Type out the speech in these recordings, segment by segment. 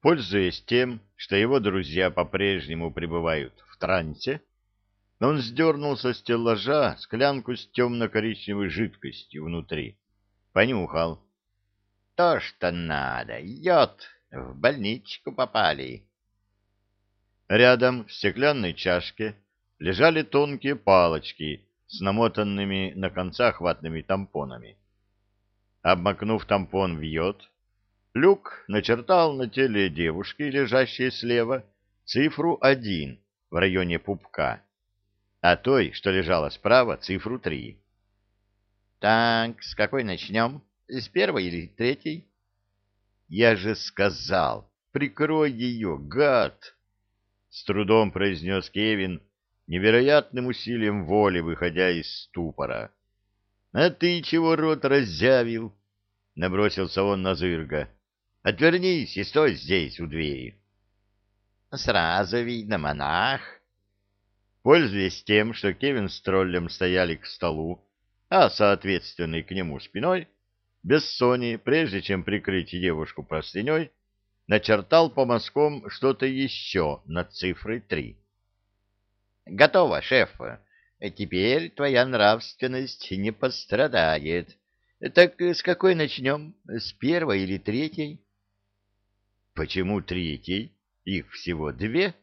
Пользуясь тем, что его друзья по-прежнему пребывают в трансе, он сдернул со стеллажа склянку с темно-коричневой жидкостью внутри. Понюхал. То, что надо. Йод. В больничку попали. Рядом в стеклянной чашке лежали тонкие палочки с намотанными на концах ватными тампонами. Обмакнув тампон в йод, Люк начертал на теле девушки, лежащей слева, цифру 1 в районе пупка, а той, что лежала справа, цифру 3. Так, с какой начнем? С первой или третьей? Я же сказал, прикрой ее, гад! С трудом произнес Кевин, невероятным усилием воли выходя из ступора. А ты чего рот раззявил? Набросился он на Зырга. Отвернись и стой здесь, у двери. Сразу видно, монах. Пользуясь тем, что Кевин с троллем стояли к столу, а соответственно к нему спиной, Бессони, прежде чем прикрыть девушку простыней, начертал по мазкам что-то еще над цифрой 3. Готово, шеф. Теперь твоя нравственность не пострадает. Так с какой начнем? С первой или третьей? Почему третьей? Их всего 2.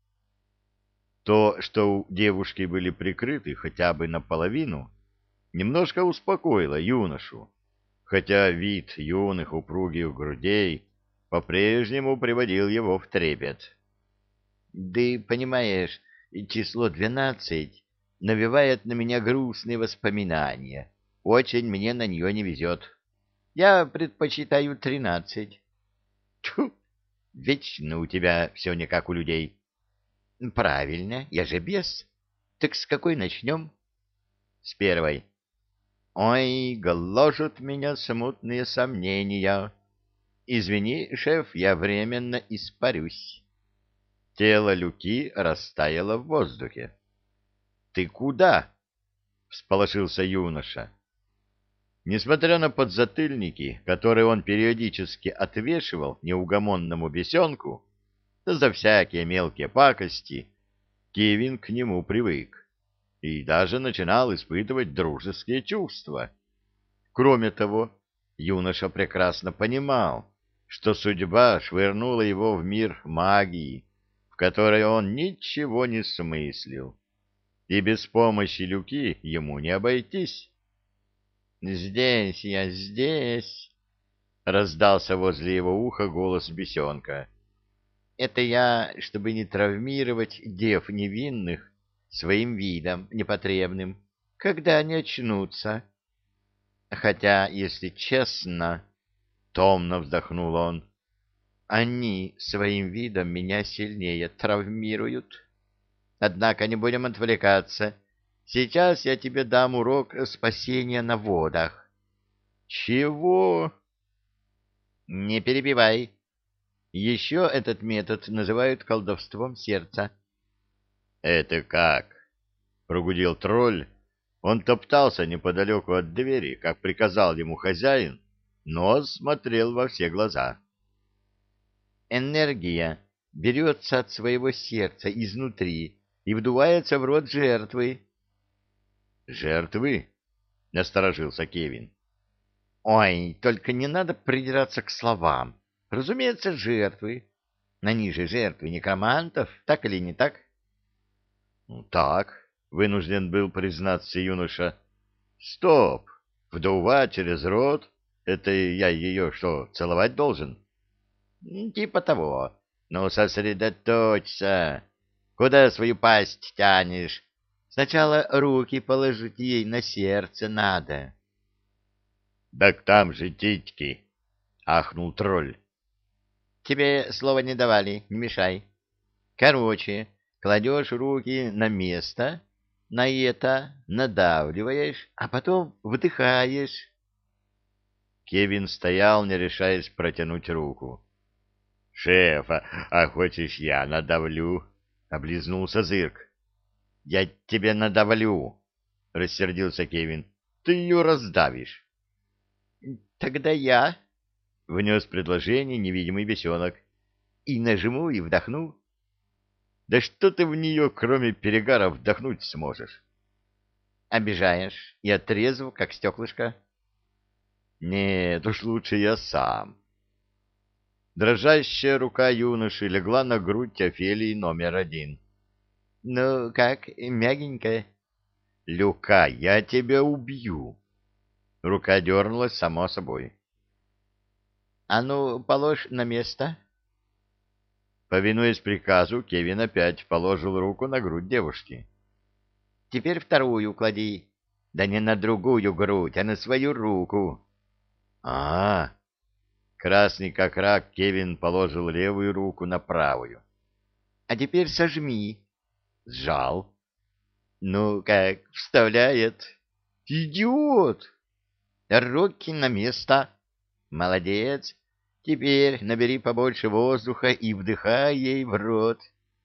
То, что у девушки были прикрыты хотя бы наполовину, немножко успокоило юношу, хотя вид юных упругих грудей по-прежнему приводил его в трепет. Да и, понимаешь, число 12 навевает на меня грустные воспоминания. Очень мне на нее не везет. Я предпочитаю 13. Тьфу! Вечно у тебя все не как у людей. Правильно, я же бес. Так с какой начнем? С первой. Ой, гложут меня смутные сомнения. Извини, шеф, я временно испарюсь. Тело Люки растаяло в воздухе. Ты куда? Всполошился юноша. Несмотря на подзатыльники, которые он периодически отвешивал неугомонному бесенку, за всякие мелкие пакости, Кевин к нему привык и даже начинал испытывать дружеские чувства. Кроме того, юноша прекрасно понимал, что судьба швырнула его в мир магии, в которой он ничего не смыслил, и без помощи Люки ему не обойтись. «Здесь я, здесь!» — раздался возле его уха голос бесенка. «Это я, чтобы не травмировать дев невинных своим видом непотребным, когда они очнутся. Хотя, если честно, — томно вздохнул он, — они своим видом меня сильнее травмируют. Однако не будем отвлекаться. Сейчас я тебе дам урок спасения на водах». «Чего?» «Не перебивай. Еще этот метод называют колдовством сердца». «Это как?» — прогудел тролль. Он топтался неподалеку от двери, как приказал ему хозяин, но смотрел во все глаза. «Энергия берется от своего сердца изнутри и вдувается в рот жертвы». «Жертвы?» — насторожился Кевин. «Ой, только не надо придираться к словам. Разумеется, жертвы. Они же жертвы некромантов, так или не так?» «Так», — вынужден был признаться юноша. «Стоп! Вдувать через рот? Это я ее что, целовать должен?» «Типа того. Ну, сосредоточься. Куда свою пасть тянешь? Сначала руки положить ей на сердце надо». «Так там же титьки!» — ахнул тролль. «Тебе слова не давали, не мешай. Короче, кладешь руки на место, на это надавливаешь, а потом вдыхаешь». Кевин стоял, не решаясь протянуть руку. «Шеф, а хочешь я надавлю?» — облизнулся Зырк. «Я тебе надавлю!» — рассердился Кевин. «Ты ее раздавишь!» «Тогда я...» — внес предложение невидимый бесенок. и нажму, и вдохну. Да что ты в нее, кроме перегара, вдохнуть сможешь? Обижаешь и отрезал, как стеклышко. Нет, уж лучше я сам. Дрожащая рука юноши легла на грудь Офелии номер 1. Ну, как, мягенькая? Люка, я тебя убью. Рука дернулась само собой. А ну, положь на место. Повинуясь приказу, Кевин опять положил руку на грудь девушки. Теперь вторую клади. Да не на другую грудь, а на свою руку. А, красный как рак, Кевин положил левую руку на правую. А теперь сожми. Сжал. Ну, как, вставляет. Идиот! Руки на место. Молодец. Теперь набери побольше воздуха и вдыхай ей в рот.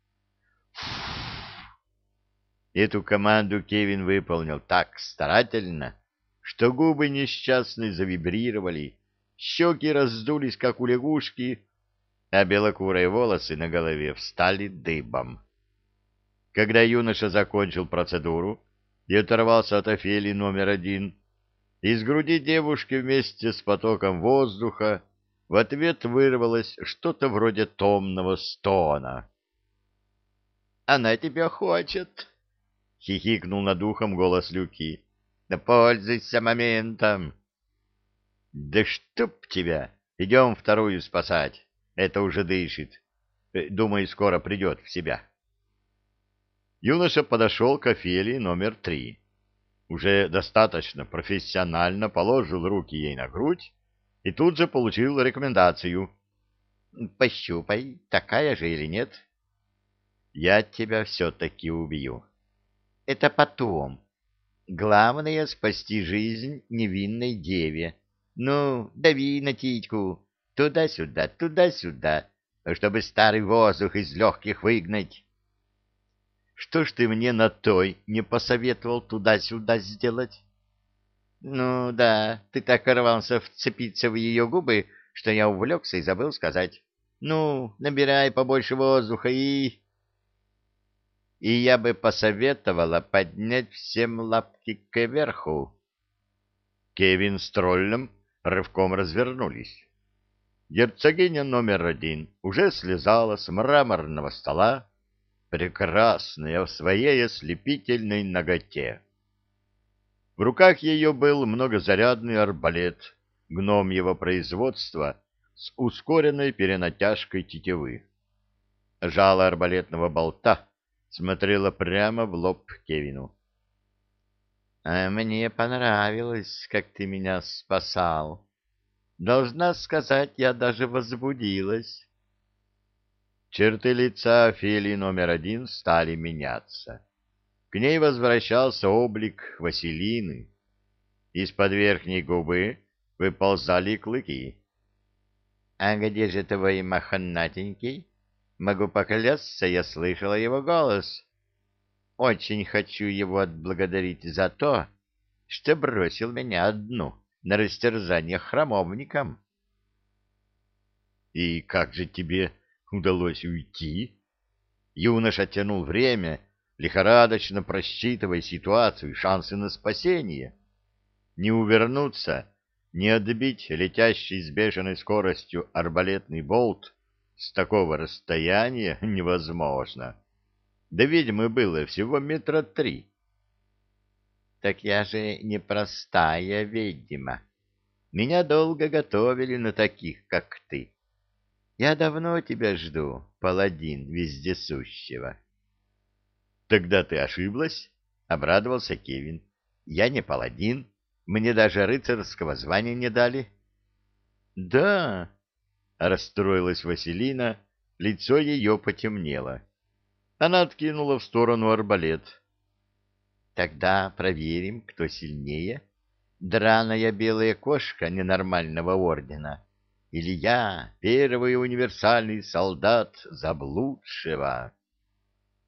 Эту команду Кевин выполнил так старательно, что губы несчастной завибрировали, щеки раздулись, как у лягушки, а белокурые волосы на голове встали дыбом. Когда юноша закончил процедуру и оторвался от Офелии номер 1, из груди девушки вместе с потоком воздуха в ответ вырвалось что-то вроде томного стона. Она тебя хочет, — хихикнул над ухом голос Люки. — да пользуйся моментом. — Да чтоб тебя! Идем вторую спасать. Это уже дышит. Думаю, скоро придет в себя. Юноша подошел к Офелии номер 3. Уже достаточно профессионально положил руки ей на грудь и тут же получил рекомендацию. — Пощупай, такая же или нет. — Я тебя все-таки убью. — Это потом. Главное — спасти жизнь невинной деве. Ну, дави на титьку. Туда-сюда, чтобы старый воздух из легких выгнать. Что ж ты мне на той не посоветовал туда-сюда сделать? Ну да, ты так рвался вцепиться в ее губы, что я увлекся и забыл сказать. Ну, набирай побольше воздуха и... И я бы посоветовала поднять всем лапки кверху. Кевин с троллем рывком развернулись. Герцогиня номер 1 уже слезала с мраморного стола, прекрасная в своей ослепительной наготе. В руках ее был многозарядный арбалет гномьего производства с ускоренной перенатяжкой тетивы. Жало арбалетного болта смотрело прямо в лоб Кевину. — А мне понравилось, как ты меня спасал. Должна сказать, я даже возбудилась. Черты лица Офелии номер 1 стали меняться. К ней возвращался облик Василины. Из-под верхней губы выползали клыки. — А где же твой мохнатенький? Могу поклясться, я слышала его голос. Очень хочу его отблагодарить за то, что бросил меня одну на растерзание храмовникам. — И как же тебе удалось уйти? Юноша тянул время, лихорадочно просчитывая ситуацию и шансы на спасение. Не увернуться, не отбить летящий с бешеной скоростью арбалетный болт с такого расстояния невозможно. До ведьмы было всего 3 метра. Так я же не простая ведьма. Меня долго готовили на таких, как ты. Я давно тебя жду, паладин вездесущего. — Тогда ты ошиблась? — обрадовался Кевин. — Я не паладин, мне даже рыцарского звания не дали. — Да, — расстроилась Василина, лицо ее потемнело. Она откинула в сторону арбалет. — Тогда проверим, кто сильнее. Драная белая кошка ненормального ордена или я, первый универсальный солдат заблудшего.